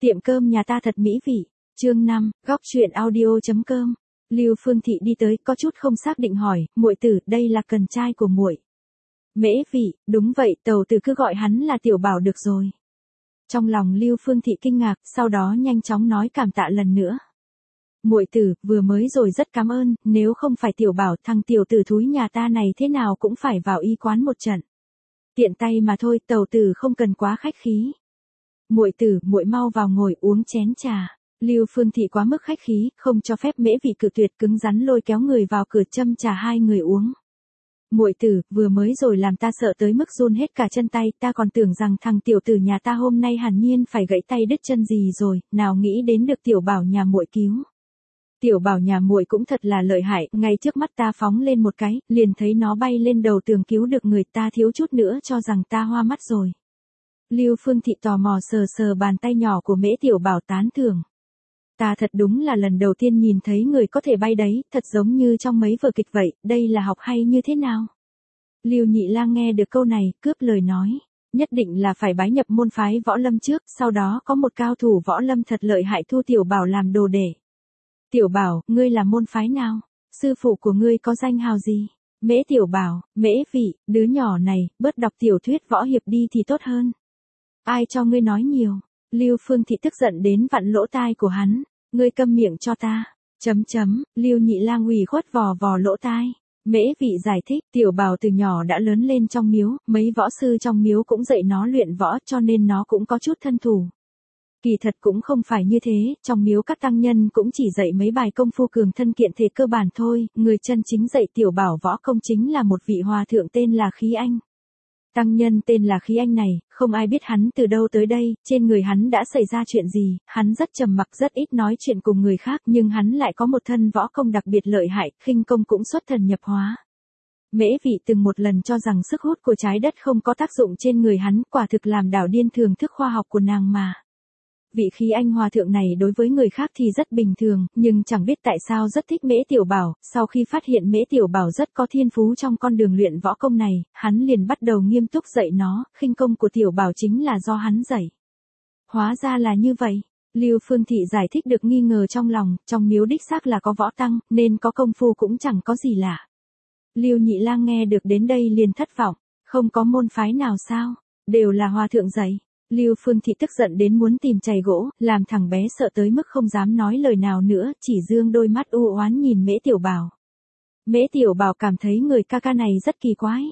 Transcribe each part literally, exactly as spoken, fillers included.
Tiệm cơm nhà ta thật mỹ vị. Chương năm, góc truyện audio.com. Lưu Phương Thị đi tới, có chút không xác định hỏi, muội tử, đây là cần trai của muội. Mễ vị, đúng vậy, tàu tử cứ gọi hắn là Tiểu Bảo được rồi. Trong lòng Lưu Phương Thị kinh ngạc, sau đó nhanh chóng nói cảm tạ lần nữa. Muội tử, vừa mới rồi rất cảm ơn, nếu không phải Tiểu Bảo, thằng tiểu tử thúi nhà ta này thế nào cũng phải vào y quán một trận. Tiện tay mà thôi, tàu tử không cần quá khách khí. Muội tử, muội mau vào ngồi uống chén trà. Lưu Phương Thị quá mức khách khí, không cho phép Mễ Vị cự tuyệt, cứng rắn lôi kéo người vào cửa châm trà hai người uống. Muội tử, vừa mới rồi làm ta sợ tới mức run hết cả chân tay, ta còn tưởng rằng thằng tiểu tử nhà ta hôm nay hẳn nhiên phải gãy tay đứt chân gì rồi, nào nghĩ đến được Tiểu Bảo nhà muội cứu. Tiểu Bảo nhà muội cũng thật là lợi hại, ngay trước mắt ta phóng lên một cái, liền thấy nó bay lên đầu tường cứu được người, ta thiếu chút nữa cho rằng ta hoa mắt rồi. Lưu Phương Thị tò mò sờ sờ bàn tay nhỏ của Mễ Tiểu Bảo tán thưởng. Ta thật đúng là lần đầu tiên nhìn thấy người có thể bay đấy, thật giống như trong mấy vở kịch vậy, đây là học hay như thế nào? Lưu Nhị Lang nghe được câu này, cướp lời nói, nhất định là phải bái nhập môn phái võ lâm trước, sau đó có một cao thủ võ lâm thật lợi hại thu Tiểu Bảo làm đồ đệ. Tiểu Bảo, ngươi là môn phái nào? Sư phụ của ngươi có danh hào gì? Mễ Tiểu Bảo, Mễ Vị, đứa nhỏ này, bớt đọc tiểu thuyết võ hiệp đi thì tốt hơn. Ai cho ngươi nói nhiều? Lưu Phương Thị tức giận đến vặn lỗ tai của hắn, ngươi câm miệng cho ta. Chấm chấm, Lưu Nhị Lang ủy khuất vò vò lỗ tai. Mễ Vị giải thích, Tiểu Bảo từ nhỏ đã lớn lên trong miếu, mấy võ sư trong miếu cũng dạy nó luyện võ, cho nên nó cũng có chút thân thủ. Kỳ thật cũng không phải như thế, trong miếu các tăng nhân cũng chỉ dạy mấy bài công phu cường thân kiện thể cơ bản thôi, người chân chính dạy Tiểu Bảo võ công chính là một vị hòa thượng tên là Khí Anh. Tăng nhân tên là Khí Anh này, không ai biết hắn từ đâu tới đây, trên người hắn đã xảy ra chuyện gì, hắn rất trầm mặc rất ít nói chuyện cùng người khác, nhưng hắn lại có một thân võ công đặc biệt lợi hại, khinh công cũng xuất thần nhập hóa. Mễ Vị từng một lần cho rằng sức hút của trái đất không có tác dụng trên người hắn, quả thực làm đảo điên thưởng thức khoa học của nàng mà. Vị Khí Anh hòa thượng này đối với người khác thì rất bình thường, nhưng chẳng biết tại sao rất thích Mễ Tiểu Bảo, sau khi phát hiện Mễ Tiểu Bảo rất có thiên phú trong con đường luyện võ công này, hắn liền bắt đầu nghiêm túc dạy nó, khinh công của Tiểu Bảo chính là do hắn dạy. Hóa ra là như vậy, Lưu Phương Thị giải thích được nghi ngờ trong lòng, trong miếu đích xác là có võ tăng, nên có công phu cũng chẳng có gì lạ. Lưu Nhị Lang nghe được đến đây liền thất vọng, không có môn phái nào sao, đều là hòa thượng dạy. Lưu Phương Thị tức giận đến muốn tìm chày gỗ, làm thằng bé sợ tới mức không dám nói lời nào nữa, chỉ dương đôi mắt u oán nhìn Mễ Tiểu Bảo. Mễ Tiểu Bảo cảm thấy người ca ca này rất kỳ quái.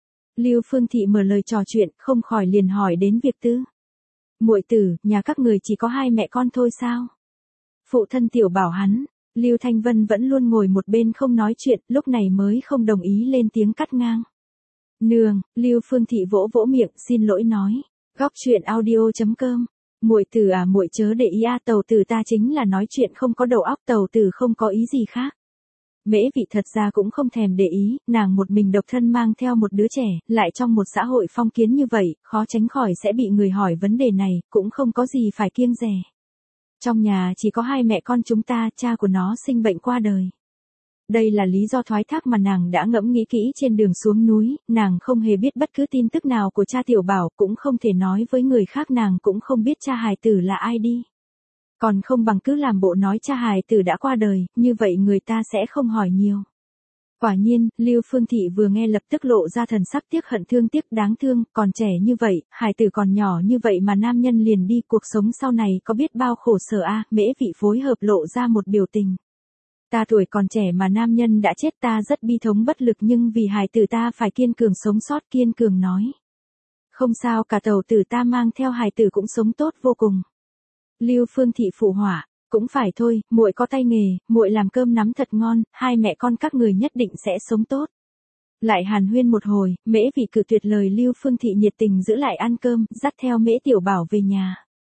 Lưu Phương Thị mở lời trò chuyện, không khỏi liền hỏi đến việc tư. Muội tử, nhà các người chỉ có hai mẹ con thôi sao? Phụ thân Tiểu Bảo hắn, Lưu Thanh Vân vẫn luôn ngồi một bên không nói chuyện, lúc này mới không đồng ý lên tiếng cắt ngang. Nương, Lưu Phương Thị vỗ vỗ miệng, xin lỗi nói. Góc truyện audio.com. Muội tử à, muội chớ để ý a, tàu tử ta chính là nói chuyện không có đầu óc, tàu tử không có ý gì khác. Mễ Vị thật ra cũng không thèm để ý, nàng một mình độc thân mang theo một đứa trẻ, lại trong một xã hội phong kiến như vậy, khó tránh khỏi sẽ bị người hỏi vấn đề này, cũng không có gì phải kiêng dè. Trong nhà chỉ có hai mẹ con chúng ta, cha của nó sinh bệnh qua đời. Đây là lý do thoái thác mà nàng đã ngẫm nghĩ kỹ trên đường xuống núi, nàng không hề biết bất cứ tin tức nào của cha Tiểu Bảo, cũng không thể nói với người khác, nàng cũng không biết cha hài tử là ai đi. Còn không bằng cứ làm bộ nói cha hài tử đã qua đời, như vậy người ta sẽ không hỏi nhiều. Quả nhiên, Lưu Phương Thị vừa nghe lập tức lộ ra thần sắc tiếc hận thương tiếc đáng thương, còn trẻ như vậy, hài tử còn nhỏ như vậy mà nam nhân liền đi, cuộc sống sau này có biết bao khổ sở a. Mễ Vị phối hợp lộ ra một biểu tình. Ta tuổi còn trẻ mà nam nhân đã chết, ta rất bi thống bất lực, nhưng vì hài tử ta phải kiên cường sống sót, kiên cường nói. Không sao cả, tàu tử ta mang theo hài tử cũng sống tốt vô cùng. Lưu Phương Thị phụ họa, cũng phải thôi, muội có tay nghề, muội làm cơm nắm thật ngon, hai mẹ con các người nhất định sẽ sống tốt. Lại hàn huyên một hồi, Mễ Vị cự tuyệt lời Lưu Phương Thị nhiệt tình giữ lại ăn cơm, dắt theo Mễ Tiểu Bảo về nhà.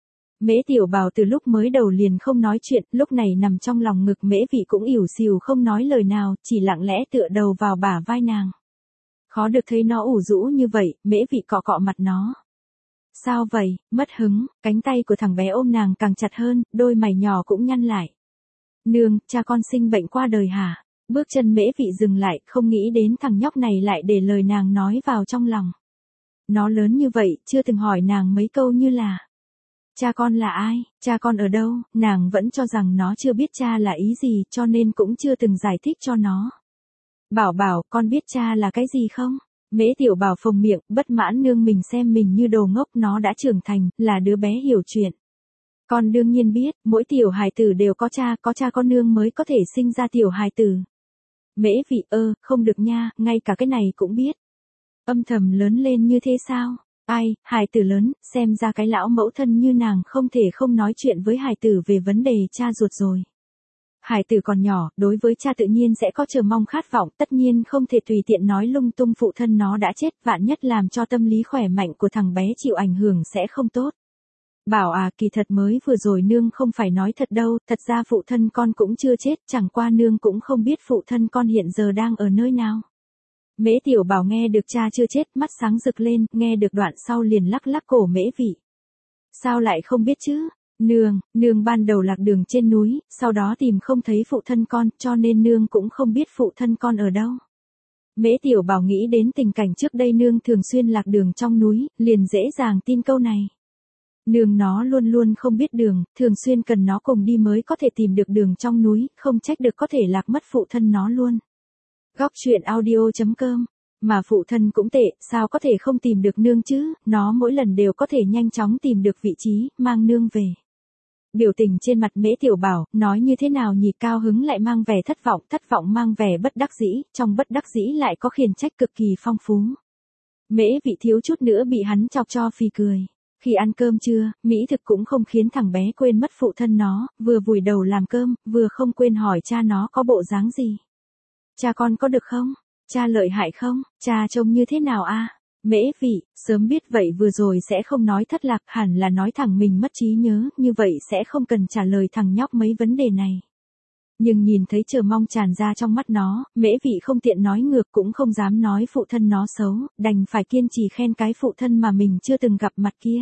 Mễ Tiểu Bảo từ lúc mới đầu liền không nói chuyện, lúc này nằm trong lòng ngực Mễ Vị cũng ỉu xìu không nói lời nào, chỉ lặng lẽ tựa đầu vào bả vai nàng. Khó được thấy nó ủ rũ như vậy, Mễ Vị cọ cọ mặt nó. Sao vậy, mất hứng, cánh tay của thằng bé ôm nàng càng chặt hơn, đôi mày nhỏ cũng nhăn lại. Nương, cha con sinh bệnh qua đời hả? Bước chân Mễ Vị dừng lại, không nghĩ đến thằng nhóc này lại để lời nàng nói vào trong lòng. Nó lớn như vậy, chưa từng hỏi nàng mấy câu như là. cha con là ai, cha con ở đâu, nàng vẫn cho rằng nó chưa biết cha là ý gì cho nên cũng chưa từng giải thích cho nó. Bảo bảo, con biết cha là cái gì không? Mễ Tiểu Bảo phồng miệng, bất mãn nương mình xem mình như đồ ngốc, nó đã trưởng thành, là đứa bé hiểu chuyện. Con đương nhiên biết, mỗi tiểu hài tử đều có cha, có cha có nương mới có thể sinh ra tiểu hài tử. Mễ Vị ơ, không được nha, ngay cả cái này cũng biết. Âm thầm lớn lên như thế sao? Ai, hài tử lớn, xem ra cái lão mẫu thân như nàng không thể không nói chuyện với hài tử về vấn đề cha ruột rồi. Hài tử còn nhỏ, đối với cha tự nhiên sẽ có chờ mong khát vọng, tất nhiên không thể tùy tiện nói lung tung phụ thân nó đã chết, vạn nhất làm cho tâm lý khỏe mạnh của thằng bé chịu ảnh hưởng sẽ không tốt. Bảo à, kỳ thật mới vừa rồi nương không phải nói thật đâu, thật ra phụ thân con cũng chưa chết, chẳng qua nương cũng không biết phụ thân con hiện giờ đang ở nơi nào. Mễ Tiểu Bảo nghe được cha chưa chết, mắt sáng rực lên, nghe được đoạn sau liền lắc lắc cổ Mễ Vị. Sao lại không biết chứ? Nương, nương ban đầu lạc đường trên núi, sau đó tìm không thấy phụ thân con, cho nên nương cũng không biết phụ thân con ở đâu. Mễ Tiểu Bảo nghĩ đến tình cảnh trước đây nương thường xuyên lạc đường trong núi, liền dễ dàng tin câu này. Nương nó luôn luôn không biết đường, thường xuyên cần nó cùng đi mới có thể tìm được đường trong núi, không trách được có thể lạc mất phụ thân nó luôn. Góc truyện audio chấm com. Mà phụ thân cũng tệ, sao có thể không tìm được nương chứ, nó mỗi lần đều có thể nhanh chóng tìm được vị trí, mang nương về. Biểu tình trên mặt Mễ Tiểu Bảo, nói như thế nào nhỉ, cao hứng lại mang vẻ thất vọng, thất vọng mang vẻ bất đắc dĩ, trong bất đắc dĩ lại có khiển trách cực kỳ phong phú. Mễ Vị thiếu chút nữa bị hắn chọc cho phì cười. Khi ăn cơm trưa, mỹ thực cũng không khiến thằng bé quên mất phụ thân nó, vừa vùi đầu làm cơm, vừa không quên hỏi cha nó có bộ dáng gì. Cha con có được không? Cha lợi hại không? Cha trông như thế nào a? Mễ Vị, sớm biết vậy vừa rồi sẽ không nói thất lạc, hẳn là nói thẳng mình mất trí nhớ, như vậy sẽ không cần trả lời thằng nhóc mấy vấn đề này. Nhưng nhìn thấy chờ mong tràn ra trong mắt nó, Mễ Vị không tiện nói ngược cũng không dám nói phụ thân nó xấu, đành phải kiên trì khen cái phụ thân mà mình chưa từng gặp mặt kia.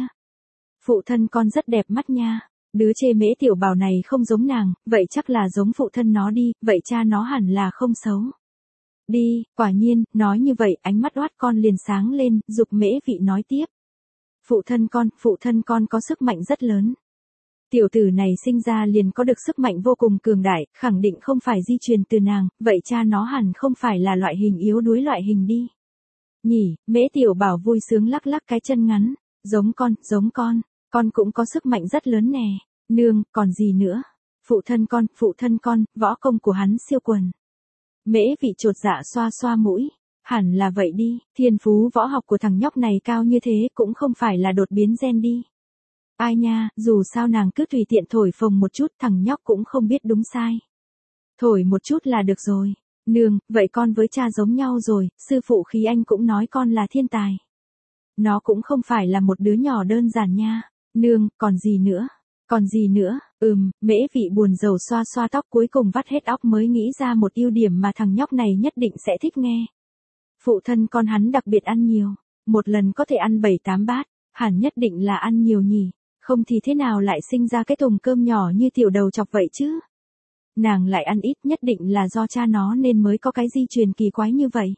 Phụ thân con rất đẹp mắt nha. Đứa chê Mễ Tiểu Bảo này không giống nàng, vậy chắc là giống phụ thân nó đi, vậy cha nó hẳn là không xấu. Đi, quả nhiên, nói như vậy, ánh mắt oát con liền sáng lên, giục Mễ Vị nói tiếp. Phụ thân con, phụ thân con có sức mạnh rất lớn. Tiểu tử này sinh ra liền có được sức mạnh vô cùng cường đại, khẳng định không phải di truyền từ nàng, vậy cha nó hẳn không phải là loại hình yếu đuối loại hình đi. Nhỉ, Mễ Tiểu Bảo vui sướng lắc lắc cái chân ngắn, giống con, giống con, con cũng có sức mạnh rất lớn nè, nương, còn gì nữa. Phụ thân con, phụ thân con, võ công của hắn siêu quần. Mễ Vị chột dạ xoa xoa mũi, hẳn là vậy đi, thiên phú võ học của thằng nhóc này cao như thế cũng không phải là đột biến gen đi. Ai nha, dù sao nàng cứ tùy tiện thổi phồng một chút, thằng nhóc cũng không biết đúng sai. Thổi một chút là được rồi. Nương, vậy con với cha giống nhau rồi, sư phụ Khí Anh cũng nói con là thiên tài. Nó cũng không phải là một đứa nhỏ đơn giản nha. Nương, còn gì nữa? Còn gì nữa? Ừm, Mễ Vị buồn rầu xoa xoa tóc, cuối cùng vắt hết óc mới nghĩ ra một ưu điểm mà thằng nhóc này nhất định sẽ thích nghe. Phụ thân con hắn đặc biệt ăn nhiều, một lần có thể ăn bảy tám bát, hẳn nhất định là ăn nhiều nhỉ, không thì thế nào lại sinh ra cái thùng cơm nhỏ như tiểu đầu chọc vậy chứ? Nàng lại ăn ít, nhất định là do cha nó nên mới có cái di truyền kỳ quái như vậy.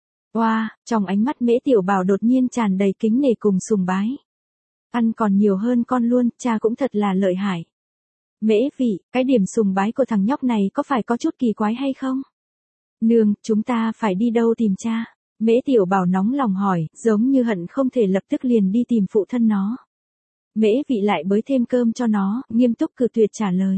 Oa, wow, trong ánh mắt Mễ Tiểu Bảo đột nhiên tràn đầy kính nể cùng sùng bái. Ăn còn nhiều hơn con luôn, cha cũng thật là lợi hại. Mễ Vị, cái điểm sùng bái của thằng nhóc này có phải có chút kỳ quái hay không? Nương, chúng ta phải đi đâu tìm cha? Mễ Tiểu Bảo nóng lòng hỏi, giống như hận không thể lập tức liền đi tìm phụ thân nó. Mễ Vị lại bới thêm cơm cho nó, nghiêm túc cự tuyệt trả lời.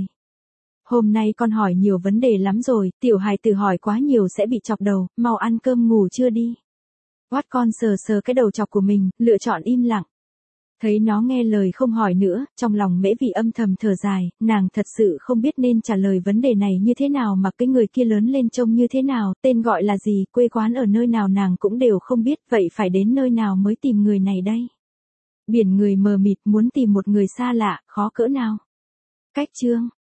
Hôm nay con hỏi nhiều vấn đề lắm rồi, tiểu hài tử hỏi quá nhiều sẽ bị chọc đầu, mau ăn cơm ngủ chưa đi. Oát con sờ sờ cái đầu chọc của mình, lựa chọn im lặng. Thấy nó nghe lời không hỏi nữa, trong lòng Mễ Vị âm thầm thở dài, nàng thật sự không biết nên trả lời vấn đề này như thế nào mà cái người kia lớn lên trông như thế nào, tên gọi là gì, quê quán ở nơi nào nàng cũng đều không biết, vậy phải đến nơi nào mới tìm người này đây. Biển người mờ mịt muốn tìm một người xa lạ, khó cỡ nào. Cách chương